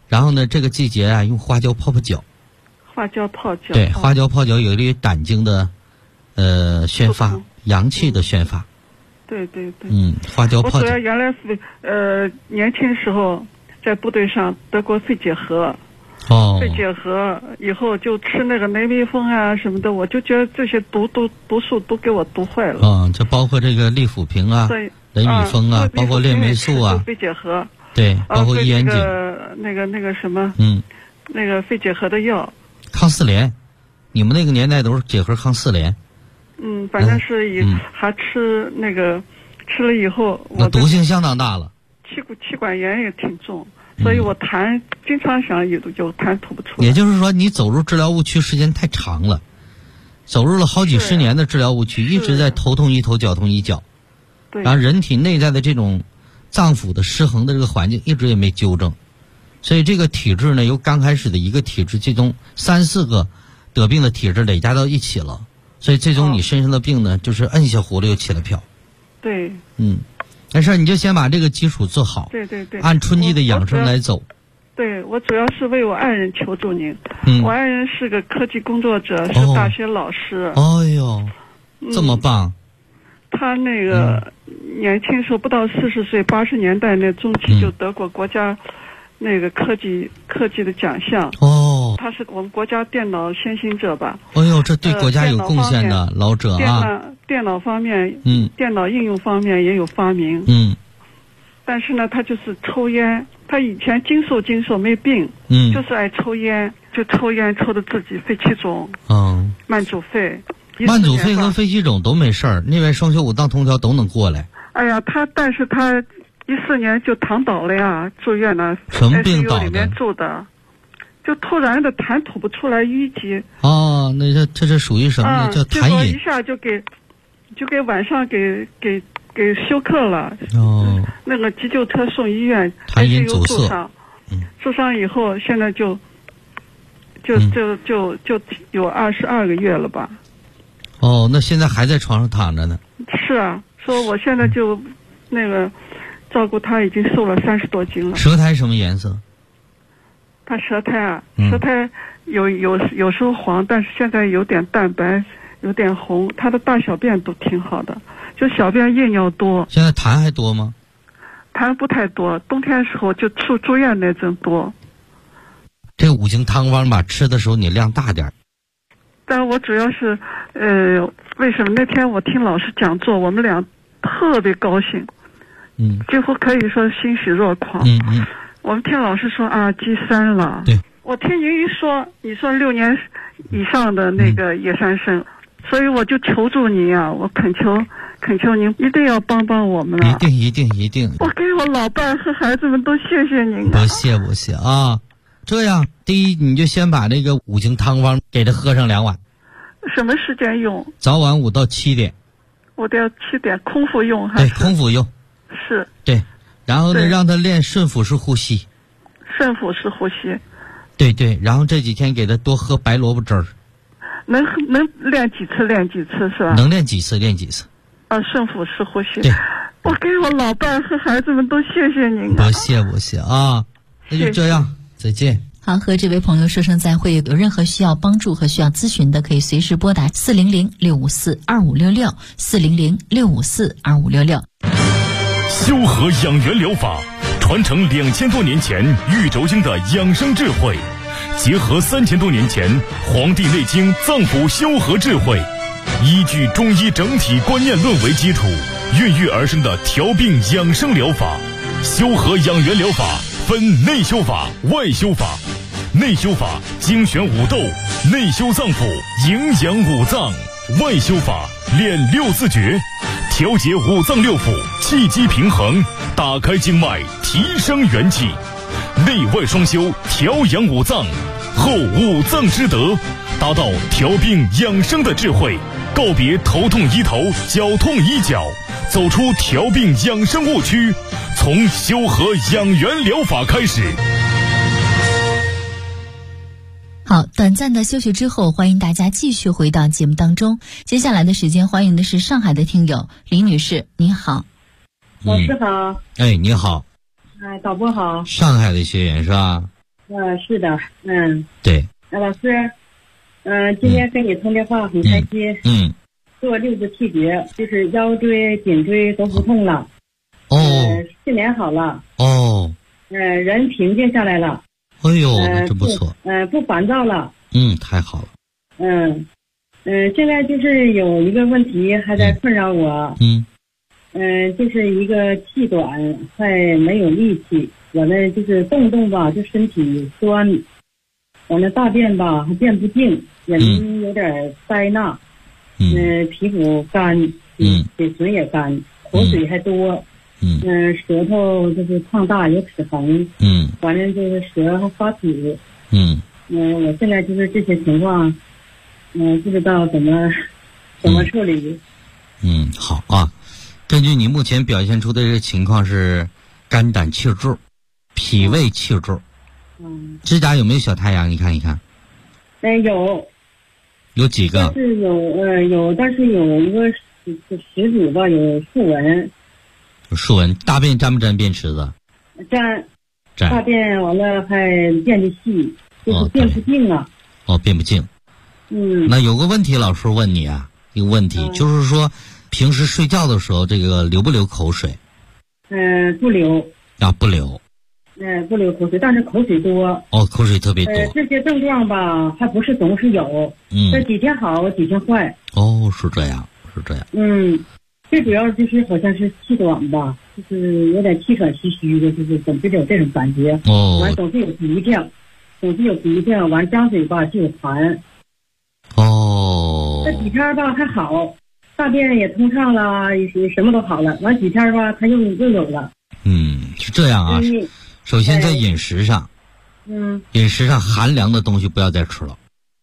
然后呢，这个季节啊，用花椒泡泡脚。 花椒泡脚。 对，花椒泡脚有利于胆经的宣发，阳气的宣发。 对对对。 花椒泡脚。 我主要原来是年轻时候在部队上得过肺结核。肺结核以后就吃那个雷密风啊什么的，我就觉得这些毒素都给我毒坏了。 就包括这个利辅平啊，雷密风啊，包括链霉素啊， 肺结核。 对，包括伊眼碱。那个什么，那个肺结核的药。 抗四联，你们那个年代都是结核抗四联。 反正是还吃那个，吃了以后， 那毒性相当大了。 气管炎也挺重。所以我痰经常想有痰吐不出来。 也就是说，你走入治疗误区时间太长了，走入了好几十年的治疗误区，一直在头痛医头，脚痛医脚。 对。 然后人体内在的这种脏腑的失衡的这个环境一直也没纠正，所以这个体质呢，由刚开始的一个体质，最终3、4个得病的体质累加到一起了，所以最终你身上的病呢，就是摁下葫芦又起了瓢。 对。 没事，你就先把这个基础做好。 对对对。 按春季的养生来走。 对，我主要是为我爱人求助您。我爱人是个科技工作者，是大学老师。 哎呦，这么棒！ 他那个年轻时候不到40岁，80年代那中期就得过国家那个科技的奖项。他是我们国家电脑先行者吧？ 哎呦，这对国家有贡献的老者啊！ 电脑方面，电脑应用方面也有发明。但是呢，他就是抽烟。他以前经受没病，就是爱抽烟，就抽烟抽的自己肺气肿。慢阻肺。 慢阻肺和肺气肿都没事儿，那边双丘五脏通调都能过来。 哎呀，但是他14年就躺倒了呀，住院了。 什么病倒的？ 里面住的。就突然的痰吐不出来，淤积。 那这是属于什么呢？叫痰饮。 一下就给晚上给休克了。那个急救车送医院， 痰饮阻塞。 受伤以后，现在就有22个月了吧。 那现在还在床上躺着呢。 是啊，说我现在就那个照顾他，已经瘦了30多斤了。 舌苔什么颜色？ 他舌苔舌苔有时候黄，但是现在有点淡白，有点红。他的大小便都挺好的，就小便夜尿多。 现在痰还多吗？ 痰不太多，冬天的时候就住院那阵多。 这五行汤方吧，吃的时候你量大点。 但我主要是为什么那天我听老师讲座，我们俩特别高兴，几乎可以说欣喜若狂。我们听老师说G3了。 对。 我听您一说，你说6年以上的那个野山参，所以我就求助您啊，我恳求您一定要帮我们了。 一定。 我给我老伴儿和孩子们都谢谢您。 不谢啊。这样，第一你就先把这个五行汤方给他喝上2碗。 什么时间用？ 早晚5到7点。 我得7点空腹用还是？ 对，空腹用。 是。 对，然后呢，让他练顺腹式呼吸。 顺腹式呼吸。 对，然后这几天给他多喝白萝卜汁儿。 能练几次是吧？ 能练几次。 顺腹式呼吸。 对。 我给我老伴和孩子们都谢谢您。 不谢啊，那就这样，再见。 好，和这位朋友说声再会。有任何需要帮助和需要咨询的，可以随时拨打400-654-2566，400-654-2566。 修和养元疗法传承2000多年前玉轴经的养生智慧，结合3000多年前《黄帝内经》脏腑修和智慧，依据中医整体观念论为基础，孕育而生的调病养生疗法。修和养元疗法分内修法、外修法。内修法精选五斗，内修脏腑，营养五脏；外修法练6字诀，调节五脏六腑，气机平衡，打开经脉，提升元气。内外双修，调养五脏，后五脏之德，达到调病养生的智慧。告别头痛医头，脚痛医脚，走出调病养生误区，从修和养元疗法开始。 好，短暂的休息之后，欢迎大家继续回到节目当中。接下来的时间，欢迎的是上海的听友李女士，您好。 老师好。 你好。 导播好。 上海的学员是吧？ 是的， 对。 老师，今天跟你通电话很开心。做6次气绝，就是腰椎、颈椎都不痛了。睡眠好了。人平静下来了。 哎呦，那真不错。 不烦躁了。 太好了。 现在就是有一个问题还在困扰我。就是一个气短，还没有力气。我呢就是动吧，就身体酸。我那大便吧还便不净，眼睛有点呆纳。皮肤干，嘴唇也干，口水还多。舌头就是胖大，有齿痕。完了就是舌还发紫。我现在就是这些情况，不知道怎么处理。 好啊。根据你目前表现出的这个情况是肝胆气滞、脾胃气滞。指甲有没有小太阳？你看一看。 有。 有几个？ 但是有，但是有一个食指吧，有竖纹。 有竖纹，大便沾不沾便池子？ 沾。大便完了还便的细，就是便不净啊。 便不净。那有个问题，老师问你啊，一个问题，就是说平时睡觉的时候，这个流不流口水？ 不流。 不流。 不流口水，但是口水多。 口水特别多。 这些症状吧，还不是总是有。这几天好，几天坏。 是这样。 最主要就是好像是气短吧，就是有点气喘吁吁的，就是总是有这种感觉。完总是有鼻涕，完张嘴吧就有痰。这几天吧还好，大便也通畅了，也什么都好了。完几天吧，它又有了。 是这样啊。首先在饮食上，饮食上寒凉的东西不要再吃了。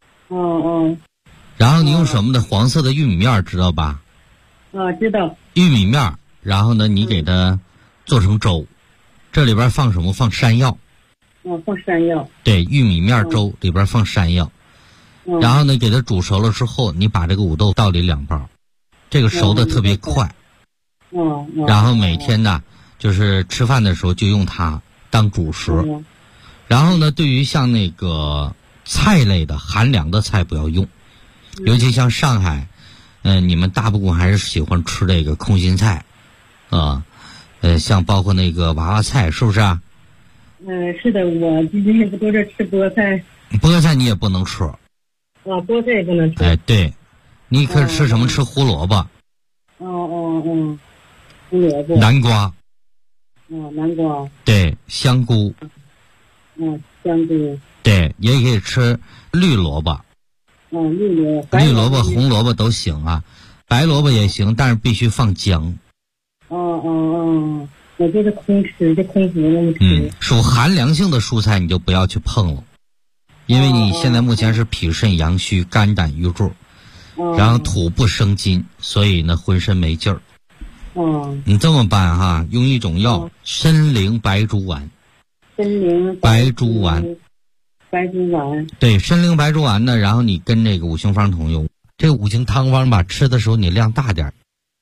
然后你用什么的？黄色的玉米面知道吧？ 知道。 玉米面，然后呢，你给它做成粥，这里边放什么？放山药。 放山药。 对，玉米面粥里边放山药。然后呢，给它煮熟了之后，你把这个五豆倒里2包，这个熟的特别快。然后每天呢，就是吃饭的时候就用它当主食。然后呢，对于像那个菜类的寒凉的菜不要用，尤其像上海，你们大部分还是喜欢吃这个空心菜，像包括那个娃娃菜，是不是啊？ 是的，我今天不都是吃菠菜。 菠菜你也不能吃。 菠菜也不能吃。 对，你可以吃什么？吃胡萝卜。 胡萝卜。 南瓜。 南瓜。 对，香菇。 香菇。 对，也可以吃绿萝卜。绿萝卜、红萝卜都行啊，白萝卜也行，但是必须放姜。 我就是空吃，就空腹那么吃。 属寒凉性的蔬菜你就不要去碰了，因为你现在目前是脾肾阳虚、肝胆郁滞，然后土不生金，所以呢浑身没劲儿。你这么办哈，用一种药，参苓白术丸。 参苓白术丸。对，参苓白术丸呢，然后你跟这个五行方同用。这个五行汤方吧，吃的时候你量大点。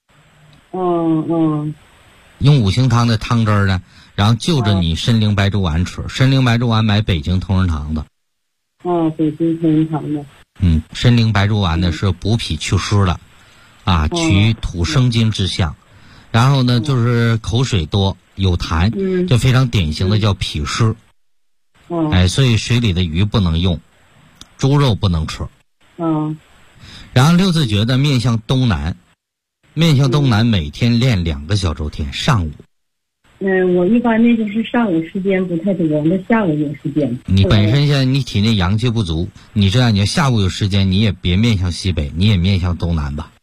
用五行汤的汤汁呢，然后就着你参苓白术丸吃。参苓白术丸买北京同仁堂的。 北京同仁堂的。 参苓白术丸呢是补脾祛湿的，取土生金之象。然后呢，就是口水多有痰，就非常典型的叫脾湿。所以水里的鱼不能用，猪肉不能吃。然后6字诀的面向东南，每天练2个小周天，上午。 我一般那就是上午时间不太多，那下午有时间。 你本身现在你体内阳气不足，你这样你要下午有时间，你也别面向西北，你也面向东南吧。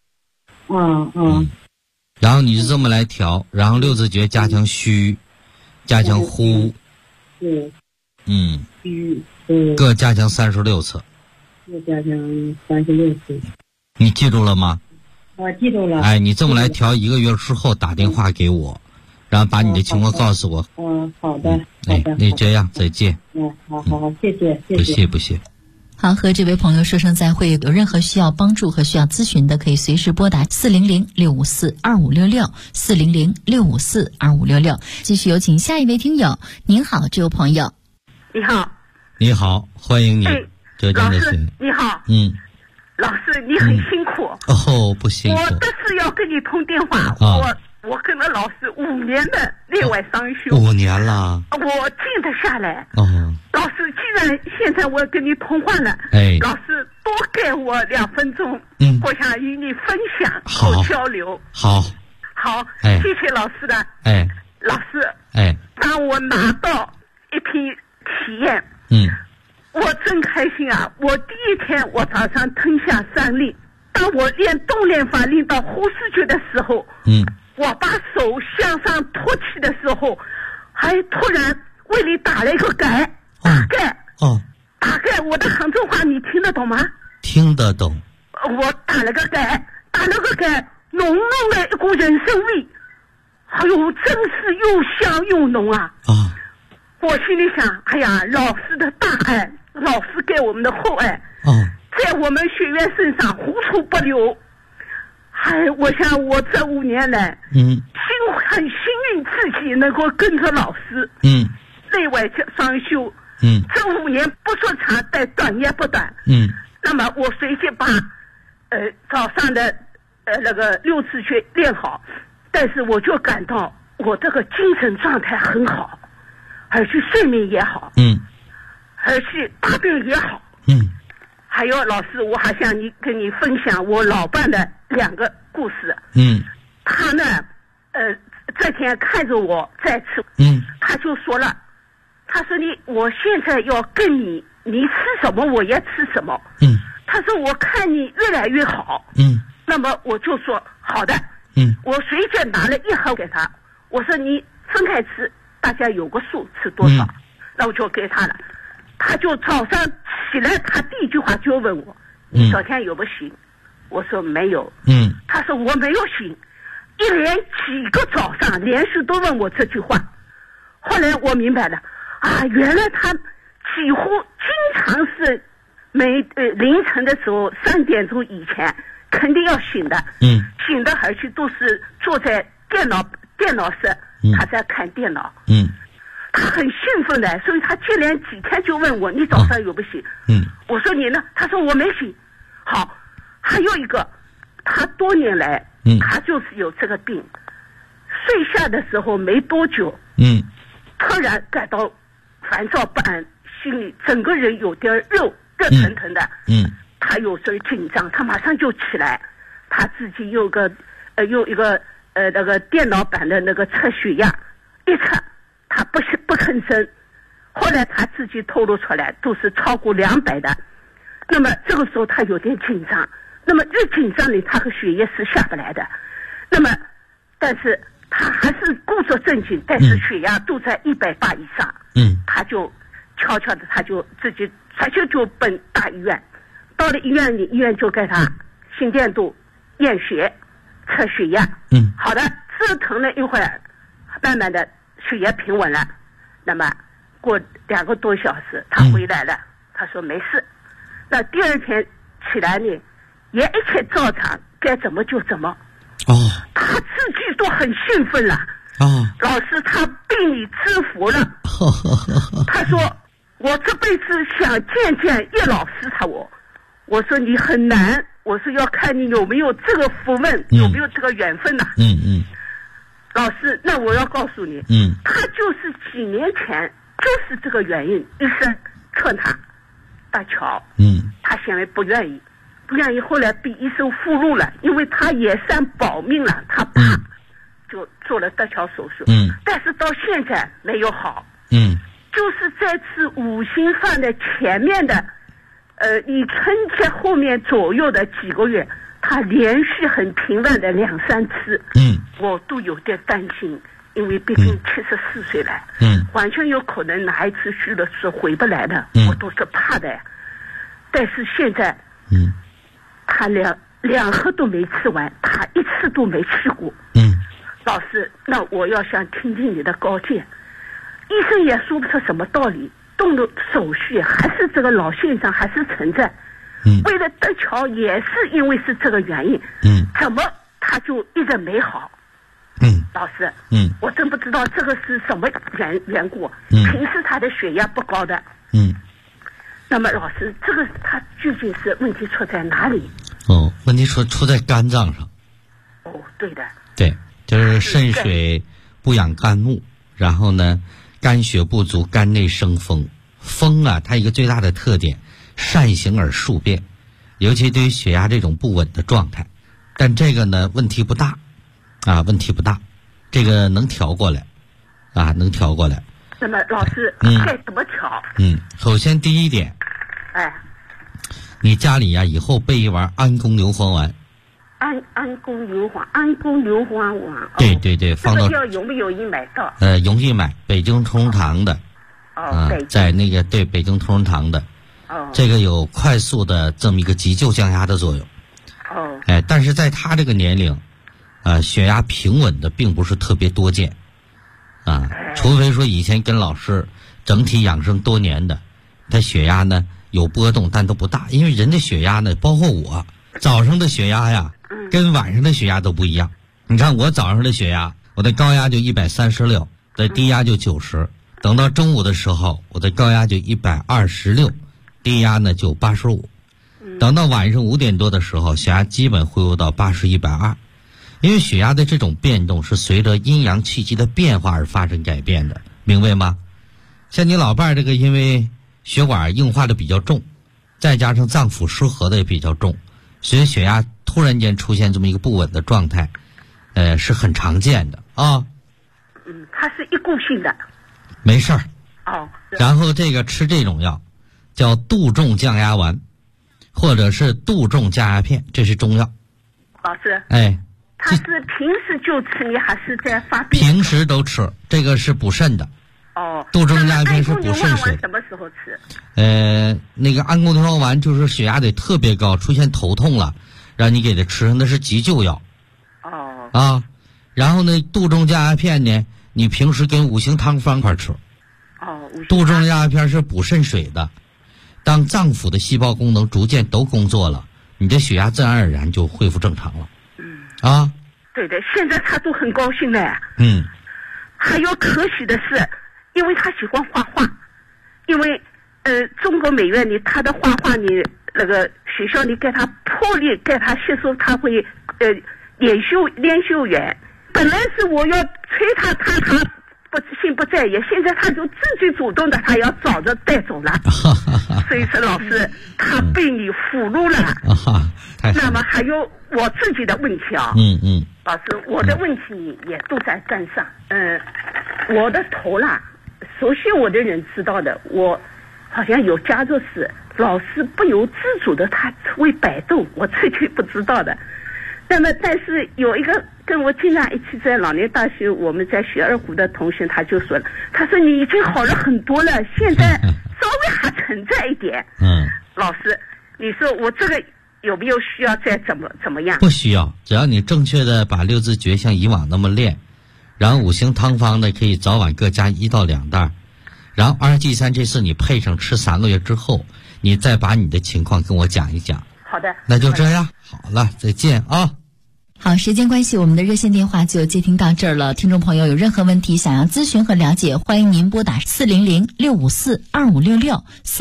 然后你就这么来调，然后6字诀加强虚，加强呼。各加强36次。 各加强36次。 你记住了吗？ 记住了。 你这么来调1个月之后打电话给我，然后把你的情况告诉我。 好的。 那这样，再见。 好，谢谢。 不谢。 好，和这位朋友说声再会。有任何需要帮助和需要咨询的，可以随时拨打400-654-2566 400-654-2566。继续有请下一位听友。您好，这位朋友。 你好。 你好，欢迎你。浙江的心。 你好。老师，你很辛苦。 哦，不辛苦。 我这次要跟你通电话。我跟了老师5年的内外双修。 5年了。 我静得下来。老师，既然现在我跟你通话了，老师多给我2分钟。我想与你分享和交流。 好， 谢谢老师的。老师，当我拿到一批体验，我真开心啊！我第一天我早上吞下3粒，当我练动练法练到呼吸觉的时候，我把手向上托起的时候，还突然胃里打了一个嗝，打嗝，我的杭州话你听得懂吗？ 听得懂。 我打了个嗝，浓浓的一股人参味，哎呦，真是又香又浓啊！我心里想，哎呀，老师的大爱，老师给我们的厚爱，在我们学员身上无处不流。我想我这5年来，很幸运自己能够跟着老师，内外双修，这5年不说长，但短也不短。那么我随即把早上的那个6次穴练好，但是我就感到我这个精神状态很好，而且睡眠也好，而且大便也好，还有老师，我还想跟你分享我老伴的2个故事。他呢，这天看着我在吃，他就说了，他说我现在要跟你吃什么我也吃什么。他说我看你越来越好。那么我就说好的。我随即拿了1盒给他，我说你分开吃，大家有个数吃多少。那我就给他了。他就早上起来，他第一句话就问我，你昨天有没有醒？我说没有。他说我没有醒，一连几个早上连续都问我这句话。后来我明白了，原来他几乎经常是凌晨的时候3点钟以前肯定要醒的。醒的而且都是坐在电脑室，他在看电脑。他很兴奋的，所以他接连几天就问我，你早上有没有醒？我说你呢？他说我没醒。好，还有一个，他多年来，他就是有这个病，睡下的时候没多久，突然感到烦躁不安，心里整个人有点热腾腾的。他有时候紧张，他马上就起来，他自己用一个那个电脑版的那个测血压，一测他不吭声，后来他自己透露出来都是超过200的。那么这个时候他有点紧张，那么越紧张呢，他和血液是下不来的。那么但是他还是故作镇静，但是血压都在180以上。他就悄悄的，他就自己就奔大医院。到了医院里，医院就给他心电图、验血、测血压。好的，折腾了一会儿，慢慢的血压平稳了。那么过2个多小时，他回来了，他说没事。那第2天起来呢，也一切照常，该怎么就怎么。他自己都很兴奋了。老师，他被你制服了。他说我这辈子想见见叶老师。我说你很难，我说要看你有没有这个福分，有没有这个缘分呐。老师，那我要告诉你，他就是几年前就是这个原因，医生劝他搭桥，他显然不愿意，后来被医生附录了，因为他也算保命了，他怕，就做了搭桥手术。但是到现在没有好。就是这次5星饭的前面的，你春节后面左右的几个月，他连续很平稳的2、3次。我都有点担心，因为毕竟74岁了，完全有可能哪一次去了是回不来的，我都是怕的。但是现在，他两盒都没吃完，他1次都没吃过。老师，那我要想听听你的高见。医生也说不出什么道理，动了手续还是这个老现象还是存在。为了搭桥也是因为是这个原因。怎么他就一直没好？老师，我真不知道这个是什么缘故。平时他的血压不高的。 那么老师，这个他究竟是问题出在哪里？ 问题出在肝脏上。 对的。 对，就是肾水不养肝木，然后呢，肝血不足，肝内生风。风啊，它一个最大的特点，善行而数变，尤其对于血压这种不稳的状态。但这个呢，问题不大，问题不大，这个能调过来，能调过来。 那么老师，该怎么调？ 首先第一点，你家里以后备一丸安宫牛黄丸。 安宫牛黄丸。 对，放到容不容易买到？ 容易买，北京同仁堂的。在那个北京同仁堂的。这个有快速的这么一个急救降压的作用。但是在他这个年龄，血压平稳的并不是特别多见。除非说以前跟老师整体养生多年的，他血压呢有波动，但都不大。因为人的血压呢，包括我早上的血压呀，跟晚上的血压都不一样。你看我早上的血压，我的高压就136，的低压就90。等到中午的时候，我的高压就126，低压呢就85。等到晚上5点多的时候，血压基本恢复到80、120。因为血压的这种变动是随着阴阳气机的变化而发生改变的，明白吗？像你老伴儿这个，因为血管硬化的比较重，再加上脏腑失和的也比较重，所以血压突然间出现这么一个不稳的状态，是很常见的啊。 它是一股性的。 没事儿。然后这个吃这种药叫杜仲降压丸，或者是杜仲降压片，这是中药。 老师。他是平时就吃你还是在发病？ 平时都吃，这个是补肾的。杜仲降压片是补肾水。 什么时候吃？ 那个安宫牛黄丸就是血压得特别高，出现头痛了，让你给他吃，那是急救药。然后呢，杜仲降压片呢，你平时跟五行汤方块吃。杜仲降压片是补肾水的，当脏腑的细胞功能逐渐都工作了，你的血压自然而然就恢复正常了。 对的，现在他都很高兴的。还有可喜的是，因为他喜欢画画，因为中国美院里他的画画你那个学校里给他破例给他吸收，他会连修员。本来是我要催他不心不在焉，现在他就自己主动的，他要找着带走了。所以说老师，他被你俘虏了。那么还有我自己的问题啊。老师，我的问题也都在肝上。我的头啦，熟悉我的人知道的，我好像有家族史，老是不由自主的他会摆动，我自己不知道的。那么但是有一个跟我经常一起在老年大学我们在学二胡的同学，他就说了，他说你已经好了很多了，现在稍微还存在一点。老师，你说我这个有没有需要再怎么样？ 不需要，只要你正确的把六字诀像以往那么练，然后五行汤方呢可以早晚各加1到2袋，然后2G3这次你配上吃3个月之后，你再把你的情况跟我讲一讲。 好的， 那就这样，好了，再见啊。 好，时间关系，我们的热线电话就接听到这儿了。听众朋友有任何问题想要咨询和了解，欢迎您拨打400-654-2566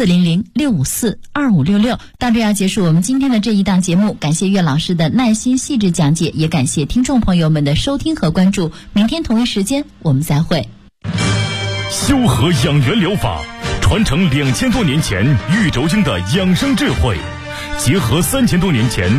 400-654-2566。到这要结束我们今天的这一档节目，感谢岳老师的耐心细致讲解，也感谢听众朋友们的收听和关注。明天同一时间我们再会。 修和养元疗法传承2000多年前玉轴经的养生智慧，结合3000多年前